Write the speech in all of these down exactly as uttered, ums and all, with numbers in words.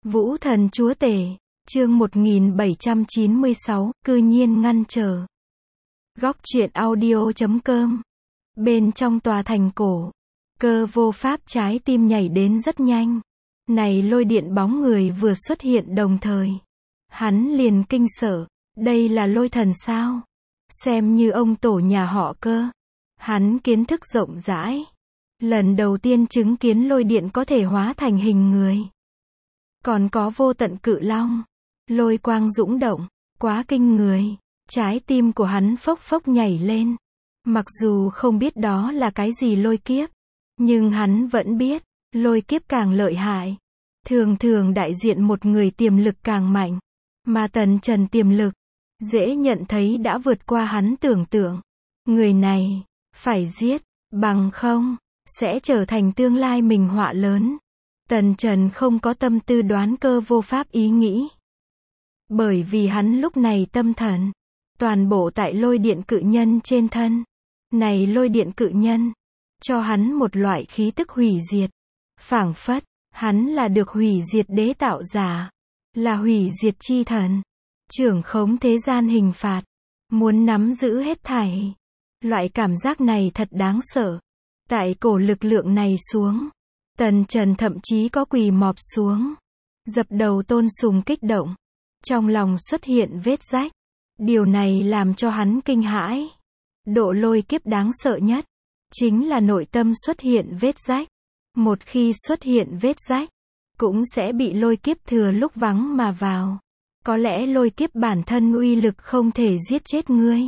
Vũ thần chúa tể, chương một nghìn bảy trăm chín mươi sáu, cư nhiên ngăn trở. Góc truyện audio chấm com. Bên trong tòa thành cổ, Cơ Vô Pháp trái tim nhảy đến rất nhanh. Này lôi điện bóng người vừa xuất hiện đồng thời. Hắn liền kinh sợ, đây là lôi thần sao? Xem như ông tổ nhà họ Cơ. Hắn kiến thức rộng rãi. Lần đầu tiên chứng kiến lôi điện có thể hóa thành hình người. Còn có vô tận cự long. Lôi quang dũng động, quá kinh người. Trái tim của hắn phốc phốc nhảy lên. Mặc dù không biết đó là cái gì lôi kiếp. Nhưng hắn vẫn biết, lôi kiếp càng lợi hại. Thường thường đại diện một người tiềm lực càng mạnh. Mà Tần Trần tiềm lực, dễ nhận thấy đã vượt qua hắn tưởng tượng. Người này, phải giết, bằng không, sẽ trở thành tương lai mình họa lớn. Tần Trần không có tâm tư đoán Cơ Vô Pháp ý nghĩ. Bởi vì hắn lúc này tâm thần, toàn bộ tại lôi điện cự nhân trên thân. Này lôi điện cự nhân, cho hắn một loại khí tức hủy diệt. Phảng phất, hắn là được hủy diệt đế tạo giả. Là hủy diệt chi thần. Trưởng khống thế gian hình phạt. Muốn nắm giữ hết thảy. Loại cảm giác này thật đáng sợ. Tại cổ lực lượng này xuống. Tần Trần thậm chí có quỳ mọp xuống. Dập đầu tôn sùng kích động. Trong lòng xuất hiện vết rách. Điều này làm cho hắn kinh hãi. Độ lôi kiếp đáng sợ nhất. Chính là nội tâm xuất hiện vết rách. Một khi xuất hiện vết rách. Cũng sẽ bị lôi kiếp thừa lúc vắng mà vào. Có lẽ lôi kiếp bản thân uy lực không thể giết chết ngươi.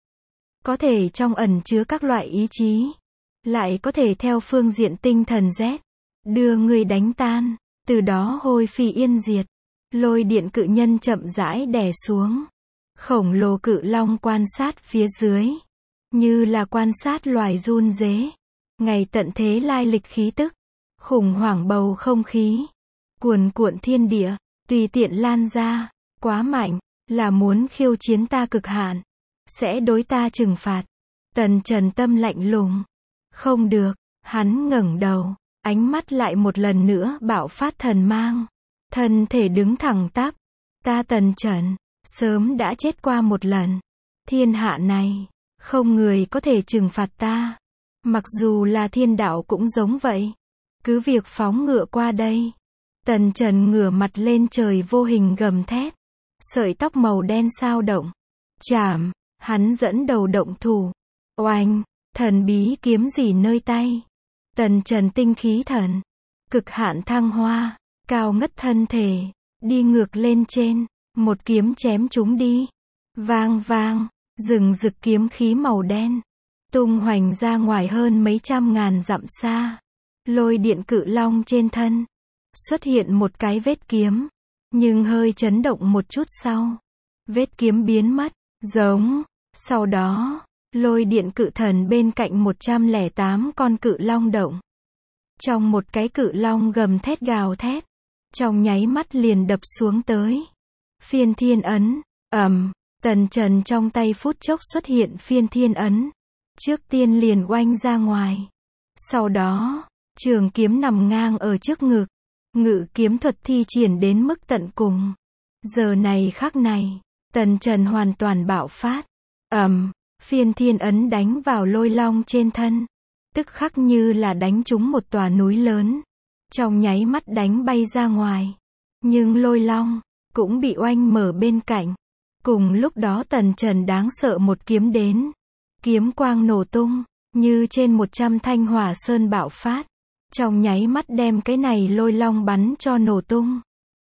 Có thể trong ẩn chứa các loại ý chí. Lại có thể theo phương diện tinh thần rét. Đưa ngươi đánh tan. Từ đó hôi phi yên diệt. Lôi điện cự nhân chậm rãi đè xuống. Khổng lồ cự long quan sát phía dưới. Như là quan sát loài run rế. Ngày tận thế lai lịch khí tức. Khủng hoảng bầu không khí. Cuồn cuộn thiên địa. Tùy tiện lan ra. Quá mạnh. Là muốn khiêu chiến ta cực hạn. Sẽ đối ta trừng phạt. Tần Trần tâm lạnh lùng. Không được. Hắn ngẩng đầu. Ánh mắt lại một lần nữa bạo phát thần mang. Thân thể đứng thẳng tắp. Ta Tần Trần. Sớm đã chết qua một lần. Thiên hạ này. Không người có thể trừng phạt ta. Mặc dù là thiên đạo cũng giống vậy. Cứ việc phóng ngựa qua đây. Tần Trần ngửa mặt lên trời vô hình gầm thét. Sợi tóc màu đen sao động. Chảm. Hắn dẫn đầu động thủ. Oanh. Thần bí kiếm gì nơi tay. Tần Trần tinh khí thần. Cực hạn thăng hoa. Cao ngất thân thể. Đi ngược lên trên. Một kiếm chém chúng đi. Vang vang. Rừng rực kiếm khí màu đen. Tung hoành ra ngoài hơn mấy trăm ngàn dặm xa. Lôi điện cự long trên thân. Xuất hiện một cái vết kiếm. Nhưng hơi chấn động một chút sau. Vết kiếm biến mất. Giống. Sau đó. Lôi điện cự thần bên cạnh một trăm lẻ tám con cự long động. Trong một cái cự long gầm thét gào thét. Trong nháy mắt liền đập xuống tới. Phiên thiên ấn. Ầm. Tần Trần trong tay phút chốc xuất hiện phiên thiên ấn. Trước tiên liền oanh ra ngoài. Sau đó. Trường kiếm nằm ngang ở trước ngực. Ngự kiếm thuật thi triển đến mức tận cùng. Giờ này khắc này. Tần Trần hoàn toàn bạo phát. Ầm. Phiên thiên ấn đánh vào lôi long trên thân. Tức khắc như là đánh trúng một tòa núi lớn. Trong nháy mắt đánh bay ra ngoài. Nhưng lôi long. Cũng bị oanh mở bên cạnh. Cùng lúc đó Tần Trần đáng sợ một kiếm đến. Kiếm quang nổ tung. Như trên một trăm thanh hỏa sơn bạo phát. Trong nháy mắt đem cái này lôi long bắn cho nổ tung.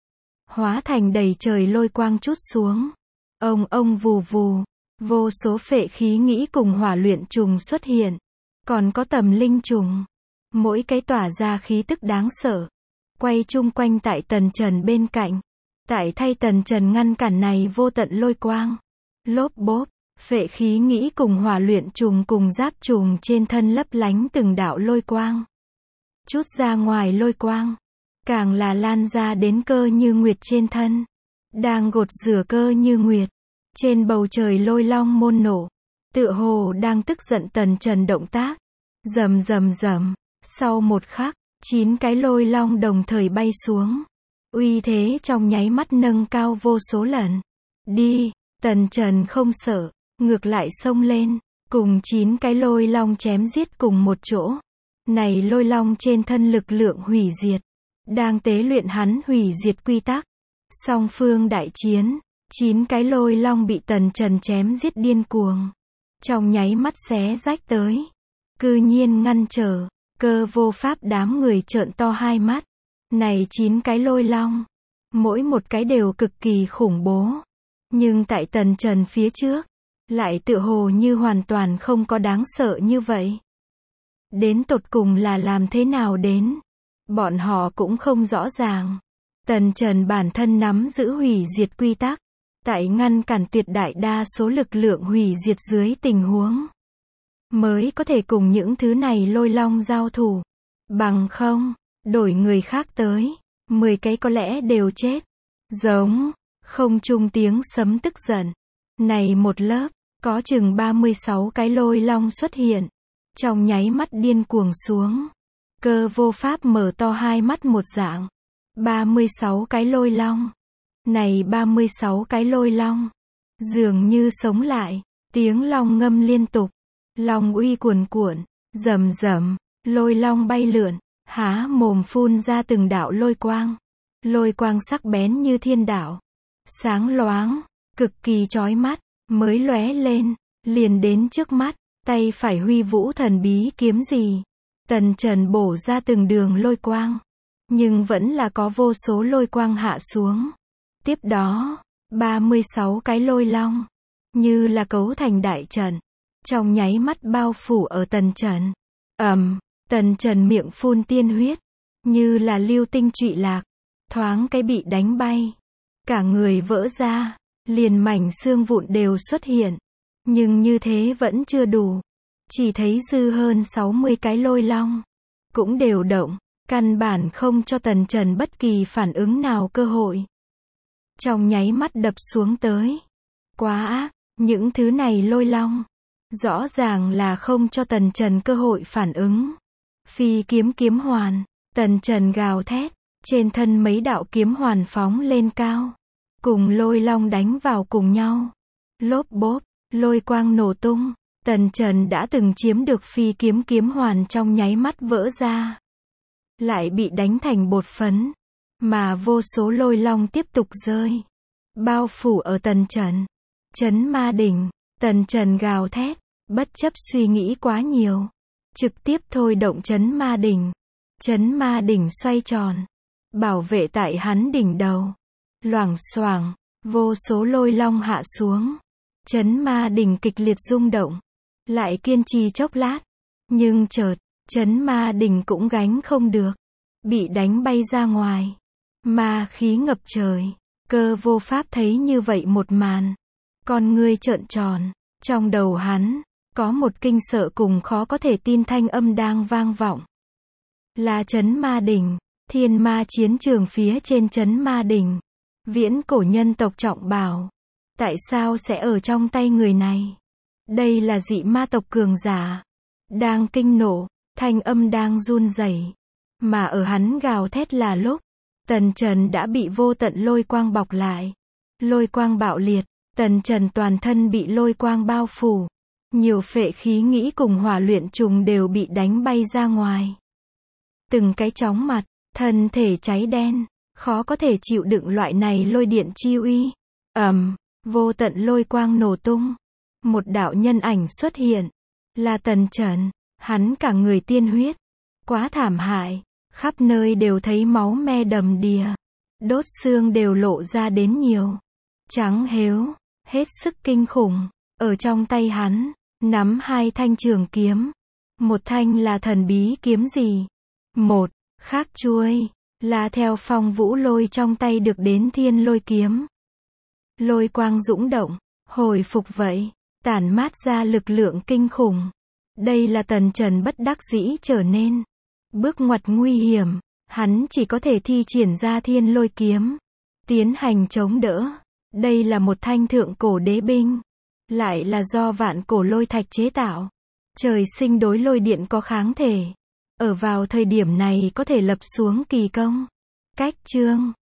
Hóa thành đầy trời lôi quang trút xuống. Ông ông vù vù. Vô số phệ khí nghĩ cùng hỏa luyện trùng xuất hiện. Còn có tầm linh trùng. Mỗi cái tỏa ra khí tức đáng sợ. Quay chung quanh tại Tần Trần bên cạnh. Tại thay Tần Trần ngăn cản này vô tận lôi quang. Lốp bốp. Phệ khí nghĩ cùng hỏa luyện trùng cùng giáp trùng trên thân lấp lánh từng đạo lôi quang. Chút ra ngoài lôi quang. Càng là lan ra đến Cơ Như Nguyệt trên thân. Đang gột rửa Cơ Như Nguyệt. Trên bầu trời lôi long môn nổ. Tựa hồ đang tức giận Tần Trần động tác. Rầm rầm rầm. Sau một khắc, chín cái lôi long đồng thời bay xuống. Uy thế trong nháy mắt nâng cao vô số lần. Đi, Tần Trần không sợ, ngược lại xông lên, cùng chín cái lôi long chém giết cùng một chỗ. Này lôi long trên thân lực lượng hủy diệt, đang tế luyện hắn hủy diệt quy tắc. Song phương đại chiến, chín cái lôi long bị Tần Trần chém giết điên cuồng. Trong nháy mắt xé rách tới. Cư nhiên ngăn trở, Cơ Vô Pháp đám người trợn to hai mắt. Này chín cái lôi long, mỗi một cái đều cực kỳ khủng bố. Nhưng tại Tần Trần phía trước, lại tựa hồ như hoàn toàn không có đáng sợ như vậy. Đến tột cùng là làm thế nào đến? Bọn họ cũng không rõ ràng. Tần Trần bản thân nắm giữ hủy diệt quy tắc, tại ngăn cản tuyệt đại đa số lực lượng hủy diệt dưới tình huống, mới có thể cùng những thứ này lôi long giao thủ. Bằng không, đổi người khác tới, mười cái có lẽ đều chết. Giống, không trung tiếng sấm tức giận. Này một lớp, có chừng ba mươi sáu cái lôi long xuất hiện. Trong nháy mắt điên cuồng xuống. Cơ Vô Pháp mở to hai mắt một dạng. ba mươi sáu cái lôi long. Này ba mươi sáu cái lôi long, dường như sống lại, tiếng long ngâm liên tục. Long uy cuồn cuộn, rầm rầm, lôi long bay lượn, há mồm phun ra từng đạo lôi quang. Lôi quang sắc bén như thiên đạo, sáng loáng, cực kỳ chói mắt, mới lóe lên, liền đến trước mắt, tay phải huy vũ thần bí kiếm gì. Tần Trần bổ ra từng đường lôi quang, nhưng vẫn là có vô số lôi quang hạ xuống. Tiếp đó, ba mươi sáu cái lôi long, như là cấu thành đại trận, trong nháy mắt bao phủ ở Tần Trần. Ầm, um, Tần Trần miệng phun tiên huyết, như là lưu tinh trụy lạc, thoáng cái bị đánh bay, cả người vỡ ra, liền mảnh xương vụn đều xuất hiện. Nhưng như thế vẫn chưa đủ, chỉ thấy dư hơn sáu mươi cái lôi long, cũng đều động, căn bản không cho Tần Trần bất kỳ phản ứng nào cơ hội. Trong nháy mắt đập xuống tới. Quá ác, những thứ này lôi long, rõ ràng là không cho Tần Trần cơ hội phản ứng. Phi kiếm kiếm hoàn, Tần Trần gào thét, trên thân mấy đạo kiếm hoàn phóng lên cao, cùng lôi long đánh vào cùng nhau. Lốp bốp, lôi quang nổ tung, Tần Trần đã từng chiếm được phi kiếm kiếm hoàn trong nháy mắt vỡ ra, lại bị đánh thành bột phấn, mà vô số lôi long tiếp tục rơi, bao phủ ở Tần Trần. Chấn ma đỉnh, Tần Trần gào thét, bất chấp suy nghĩ quá nhiều, trực tiếp thôi động chấn ma đỉnh. Chấn ma đỉnh xoay tròn, bảo vệ tại hắn đỉnh đầu. Loảng xoảng, vô số lôi long hạ xuống. Chấn ma đỉnh kịch liệt rung động, lại kiên trì chốc lát, nhưng chợt, chấn ma đỉnh cũng gánh không được, bị đánh bay ra ngoài. Ma khí ngập trời. Cơ Vô Pháp thấy như vậy một màn, con ngươi trợn tròn, trong đầu hắn có một kinh sợ cùng khó có thể tin thanh âm đang vang vọng. Là chấn ma đỉnh, thiên ma chiến trường phía trên chấn ma đỉnh, viễn cổ nhân tộc trọng bảo, tại sao sẽ ở trong tay người này? Đây là dị ma tộc cường giả, đang kinh nộ, thanh âm đang run rẩy, mà ở hắn gào thét là lúc, Tần Trần đã bị vô tận lôi quang bọc lại. Lôi quang bạo liệt, Tần Trần toàn thân bị lôi quang bao phủ. Nhiều phệ khí nghĩ cùng hỏa luyện trùng đều bị đánh bay ra ngoài. Từng cái chóng mặt, thân thể cháy đen, khó có thể chịu đựng loại này lôi điện chi uy. Ầm, um, vô tận lôi quang nổ tung. Một đạo nhân ảnh xuất hiện, là Tần Trần, hắn cả người tiên huyết, quá thảm hại. Khắp nơi đều thấy máu me đầm đìa, đốt xương đều lộ ra đến nhiều. Trắng hếu, hết sức kinh khủng. Ở trong tay hắn, nắm hai thanh trường kiếm. Một thanh là thần bí kiếm gì? Một, khác chuôi, là theo phong vũ lôi trong tay được đến thiên lôi kiếm. Lôi quang dũng động, hồi phục vậy, tản mát ra lực lượng kinh khủng. Đây là Tần Trần bất đắc dĩ trở nên. Bước ngoặt nguy hiểm, hắn chỉ có thể thi triển ra thiên lôi kiếm, tiến hành chống đỡ. Đây là một thanh thượng cổ đế binh, lại là do vạn cổ lôi thạch chế tạo. Trời sinh đối lôi điện có kháng thể. Ở vào thời điểm này có thể lập xuống kỳ công. Cách chương